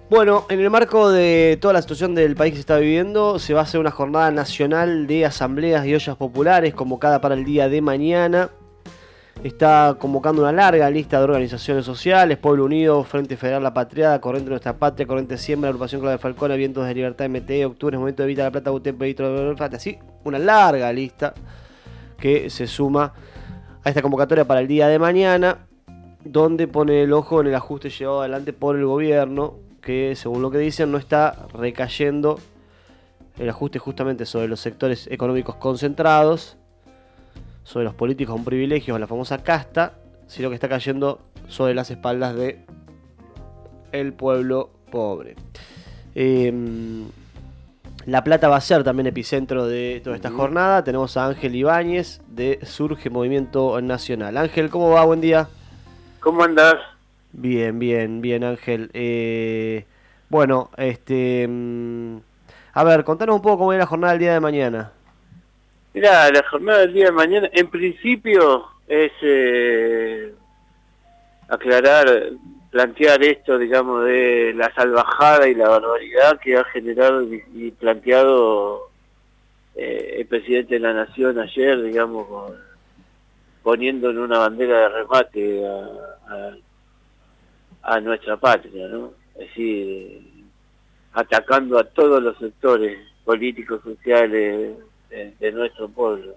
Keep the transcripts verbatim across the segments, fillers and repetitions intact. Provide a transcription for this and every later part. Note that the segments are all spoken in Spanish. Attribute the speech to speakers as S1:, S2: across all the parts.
S1: Bueno, en el marco de toda la situación del país que se está viviendo, se va a hacer una jornada nacional de asambleas y ollas populares convocada para el día de mañana. Está convocando una larga lista de organizaciones sociales: Pueblo Unido, Frente Federal La Patriada, Corriente Nuestra Patria, Corriente Siembra, Agrupación Claudia Falcón, Vientos de Libertad M T E, Octubre, Movimiento de Vita La Plata, U T P, así, una larga lista que se suma a esta convocatoria para el día de mañana, donde pone el ojo en el ajuste llevado adelante por el gobierno, que según lo que dicen no está recayendo el ajuste justamente sobre los sectores económicos concentrados, sobre los políticos con privilegios, la famosa casta, sino que está cayendo sobre las espaldas de el pueblo pobre. Eh, La Plata va a ser también epicentro de toda esta uh-huh. jornada. Tenemos a Ángel Ibáñez de Surge Movimiento Nacional. Ángel, ¿cómo va? Buen día.
S2: ¿Cómo andás?
S1: Bien, bien, bien, Ángel. Eh, bueno, este, a ver, contanos un poco cómo es la jornada del día de mañana.
S2: Mirá, la jornada del día de mañana, en principio, es eh, aclarar, plantear esto, digamos, de la salvajada y la barbaridad que ha generado y, y planteado eh, el presidente de la Nación ayer, digamos, con, poniendo en una bandera de remate a, a, a nuestra patria, ¿no? Es decir, atacando a todos los sectores políticos, sociales de, de nuestro pueblo.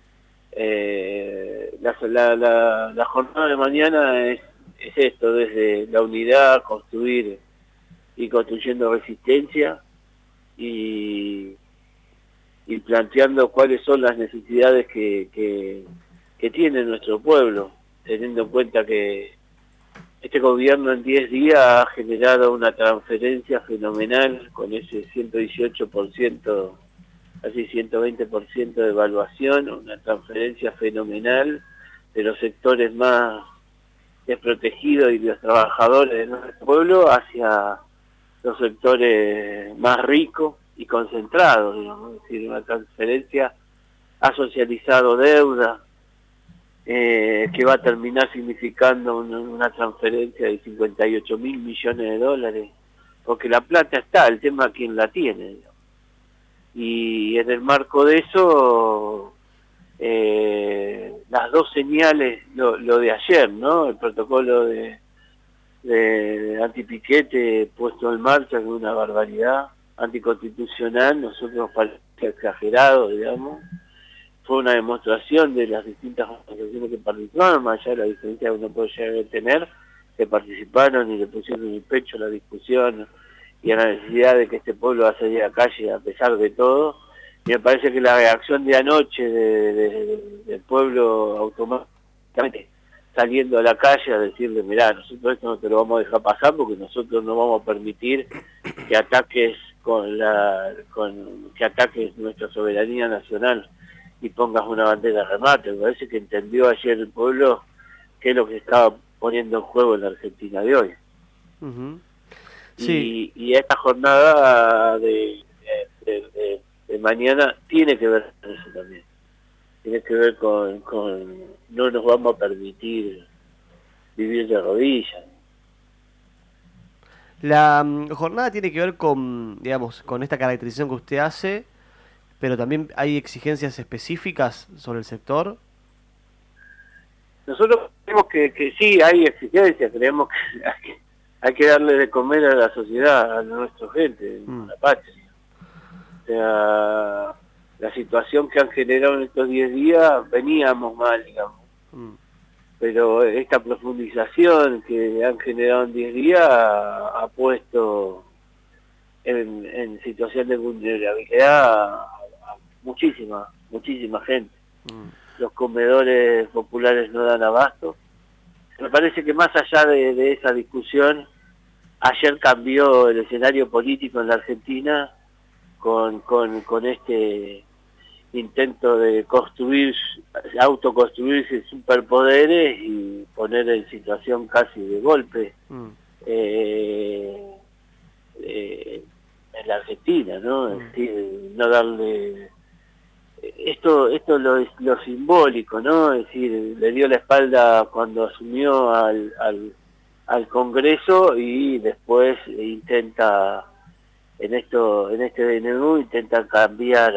S2: Eh, la, la, la, la jornada de mañana es, es esto, desde la unidad, construir y construyendo resistencia y, y planteando cuáles son las necesidades que, que, que tiene nuestro pueblo, teniendo en cuenta que este gobierno en diez días ha generado una transferencia fenomenal con ese ciento dieciocho por ciento, casi ciento veinte por ciento de evaluación, una transferencia fenomenal de los sectores más desprotegidos y de los trabajadores de nuestro pueblo hacia los sectores más ricos y concentrados, digamos. Es decir, una transferencia ha socializado deuda, eh, que va a terminar significando una, una transferencia de cincuenta y ocho mil millones de dólares, porque la plata está, el tema es quién la tiene, digamos. Y en el marco de eso, eh, las dos señales, lo, lo de ayer, ¿no? El protocolo de, de antipiquete puesto en marcha, que es una barbaridad, anticonstitucional, nosotros nos parece exagerado, digamos. Fue una demostración de las distintas organizaciones que participaron, más allá de la diferencia que uno puede llegar a tener, que participaron y le pusieron en el pecho la discusión y a la necesidad de que este pueblo va a salir a la calle a pesar de todo. Y me parece que la reacción de anoche de, de, de, del pueblo automáticamente saliendo a la calle a decirle, mirá, nosotros esto no te lo vamos a dejar pasar porque nosotros no vamos a permitir que ataques con la con que ataques nuestra soberanía nacional y pongas una bandera de remate. Me parece que entendió ayer el pueblo qué es lo que estaba poniendo en juego en la Argentina de hoy.
S1: Uh-huh. Sí.
S2: Y, y esta jornada de, de, de, de mañana tiene que ver con eso también. Tiene que ver con, con no nos vamos a permitir vivir de rodillas.
S1: La um, jornada tiene que ver con, digamos, con esta caracterización que usted hace, pero también hay exigencias específicas sobre el sector.
S2: Nosotros creemos que, que sí, hay exigencias, creemos que hay, que hay que darle de comer a la sociedad, a nuestra gente, mm. a la patria. O sea, la situación que han generado en estos diez días, veníamos mal, digamos. Mm. Pero esta profundización que han generado en diez días ha, ha puesto en, en situación de vulnerabilidad a, a muchísima, muchísima gente. Mm. Los comedores populares no dan abasto. Me parece que más allá de, de esa discusión, ayer cambió el escenario político en la Argentina con, con, con este intento de construir, autoconstruirse superpoderes y poner en situación casi de golpe mm. eh, eh, en la Argentina, ¿no? Mm. Es decir, no darle... Esto esto lo, lo simbólico, ¿no? Es decir, le dio la espalda cuando asumió al, al, al Congreso y después intenta, en esto en este D N U, intenta cambiar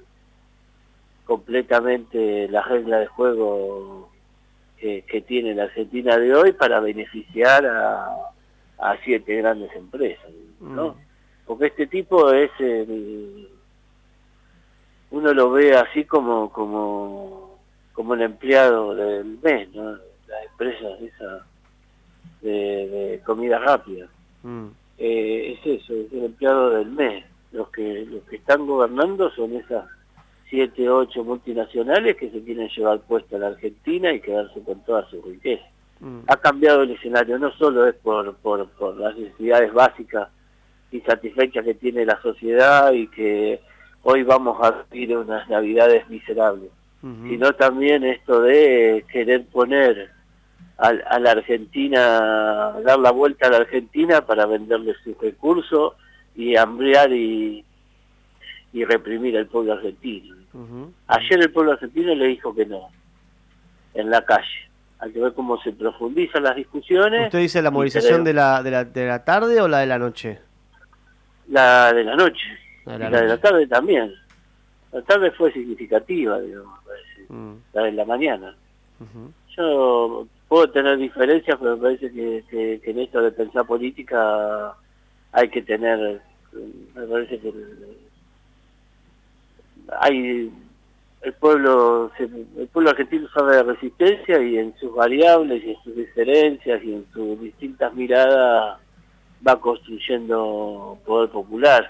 S2: completamente la regla de juego que, que tiene la Argentina de hoy para beneficiar a, a siete grandes empresas, ¿no? Mm. Porque este tipo es el, uno lo ve así como como como el empleado del mes, ¿no? Las empresas esas de, de comida rápida. Mm. Eh, es eso, es el empleado del mes. Los que los que están gobernando son esas siete, ocho multinacionales que se quieren llevar puesto a la Argentina y quedarse con toda su riqueza. Mm. Ha cambiado el escenario, no solo es por, por, por las necesidades básicas insatisfechas que tiene la sociedad y que hoy vamos a vivir unas navidades miserables, uh-huh. sino también esto de querer poner a, a la Argentina, dar la vuelta a la Argentina para venderle sus recursos y hambriar y, y reprimir al pueblo argentino. Uh-huh. Ayer el pueblo argentino le dijo que no, en la calle. Hay que ver cómo se profundizan las discusiones.
S1: ¿Usted dice la movilización de la, de, la, de la tarde o la de la noche?
S2: La de la noche, la de la, y la, de la tarde también. La tarde fue significativa, digamos, parece. Mm. La de la mañana. Uh-huh. Yo puedo tener diferencias, pero me parece que, que, que en esto de pensar política hay que tener, me parece que hay el pueblo el pueblo argentino sabe de resistencia y en sus variables y en sus diferencias y en sus distintas miradas va construyendo poder popular.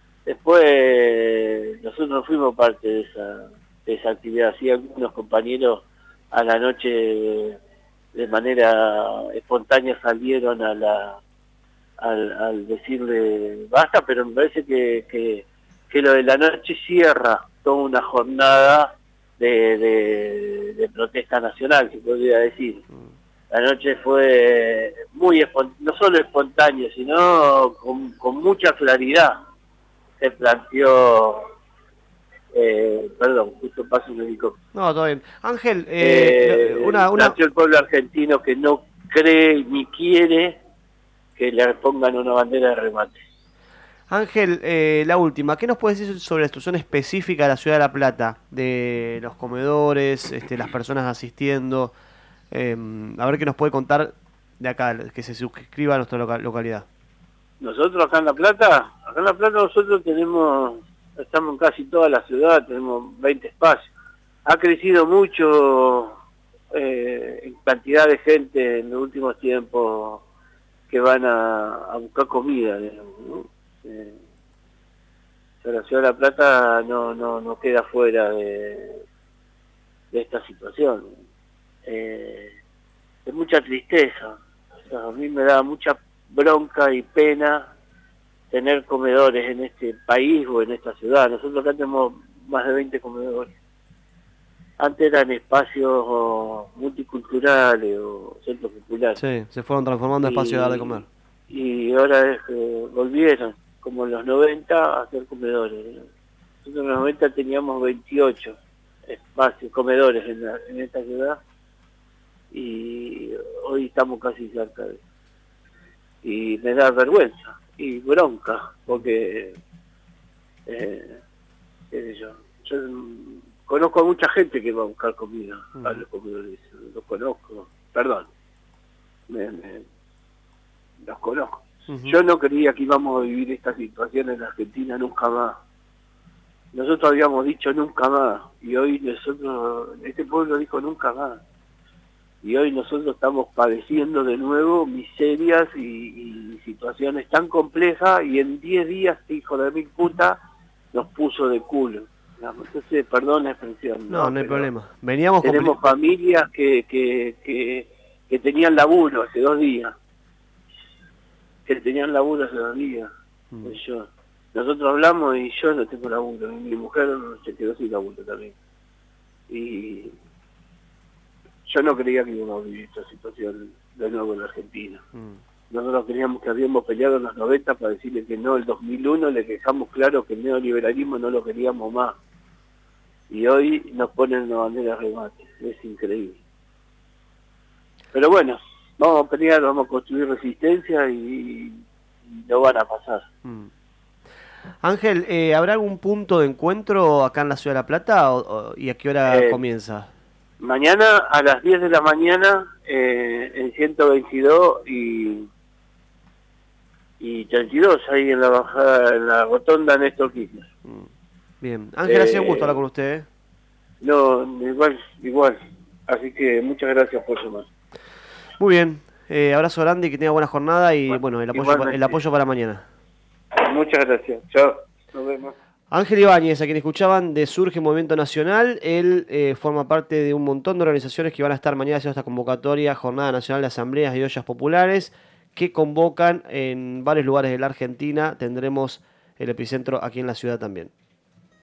S2: Después nosotros fuimos parte de esa, de esa actividad, así algunos compañeros a la noche de manera espontánea salieron a la al, al decirle basta, pero me parece que, que, que lo de la noche cierra toda una jornada de, de, de protesta nacional, se podría decir. La noche fue muy no solo espontánea, sino con, con mucha claridad. Se planteó, eh, perdón, justo paso un helicóptero.
S1: No, todo bien. Ángel, eh,
S2: eh,
S1: una, una...
S2: planteó el pueblo argentino que no cree ni quiere que le pongan una bandera de remate.
S1: Ángel, eh, la última, ¿qué nos puedes decir sobre la situación específica de la ciudad de La Plata? De los comedores, este, las personas asistiendo. Eh, a ver qué nos puede contar de acá, que se suscriba a nuestra loca localidad.
S2: Nosotros acá en La Plata, acá en La Plata nosotros tenemos, estamos en casi toda la ciudad, tenemos veinte espacios. Ha crecido mucho eh, en cantidad de gente en los últimos tiempos que van a, a buscar comida, digamos, ¿no? Eh, la ciudad de La Plata no, no, no queda fuera de, de esta situación. Eh, es mucha tristeza, o sea, a mí me da mucha bronca y pena tener comedores en este país o en esta ciudad. Nosotros acá tenemos más de veinte comedores. Antes eran espacios multiculturales o centros populares.
S1: Sí, se fueron transformando en espacios de dar de comer.
S2: Y ahora es que volvieron, como en los noventa, a hacer comedores. Nosotros en los noventa teníamos veintiocho espacios, comedores en, la, en esta ciudad. Y hoy estamos casi cerca de eso. Y me da vergüenza y bronca, porque, eh, qué sé yo, yo conozco a mucha gente que va a buscar comida, uh-huh. a los comedores, los conozco, perdón, me, me, los conozco. Uh-huh. Yo no creía que íbamos a vivir esta situación en Argentina nunca más. Nosotros habíamos dicho nunca más, y hoy nosotros, este pueblo dijo nunca más. Y hoy nosotros estamos padeciendo de nuevo miserias y, y situaciones tan complejas, y en diez días, este hijo de mil puta, nos puso de culo. Entonces, perdón la expresión.
S1: No, no, no hay problema. Veníamos
S2: tenemos familias que, que, que, que tenían laburo hace dos días. Que tenían laburo hace dos días. Mm. Yo. Nosotros hablamos y yo no tengo laburo. Y mi mujer se quedó sin laburo también. Y yo no creía que íbamos a vivir esta situación de nuevo en la Argentina. Mm. Nosotros creíamos que habíamos peleado en los noventa para decirle que no, el dos mil uno le dejamos claro que el neoliberalismo no lo queríamos más. Y hoy nos ponen una bandera de remate. Es increíble. Pero bueno, vamos a pelear, vamos a construir resistencia y, y lo van a pasar.
S1: Mm. Ángel, eh, ¿habrá algún punto de encuentro acá en la Ciudad de La Plata o, o- y a qué hora
S2: Eh,
S1: comienza?
S2: Mañana a las diez de la mañana eh, en ciento veintidós y, y treinta y dos, ahí en la bajada, en la rotonda Néstor Kirchner.
S1: Mm. Bien. Ángel, ha sido un gusto
S2: Eh,
S1: hablar con usted. ¿eh?
S2: no, igual, igual. Así que muchas gracias por llamar.
S1: Muy bien. Eh, abrazo grande y que tenga buena jornada y
S2: Bueno,
S1: bueno, el apoyo, pa- el
S2: igualmente.
S1: apoyo para mañana.
S2: Muchas gracias. Chao. Nos vemos.
S1: Ángel Ibáñez, a quien escuchaban de Surge Movimiento Nacional, él eh, forma parte de un montón de organizaciones que van a estar mañana haciendo esta convocatoria, Jornada Nacional de Asambleas y Ollas Populares, que convocan en varios lugares de la Argentina. Tendremos el epicentro aquí en la ciudad también.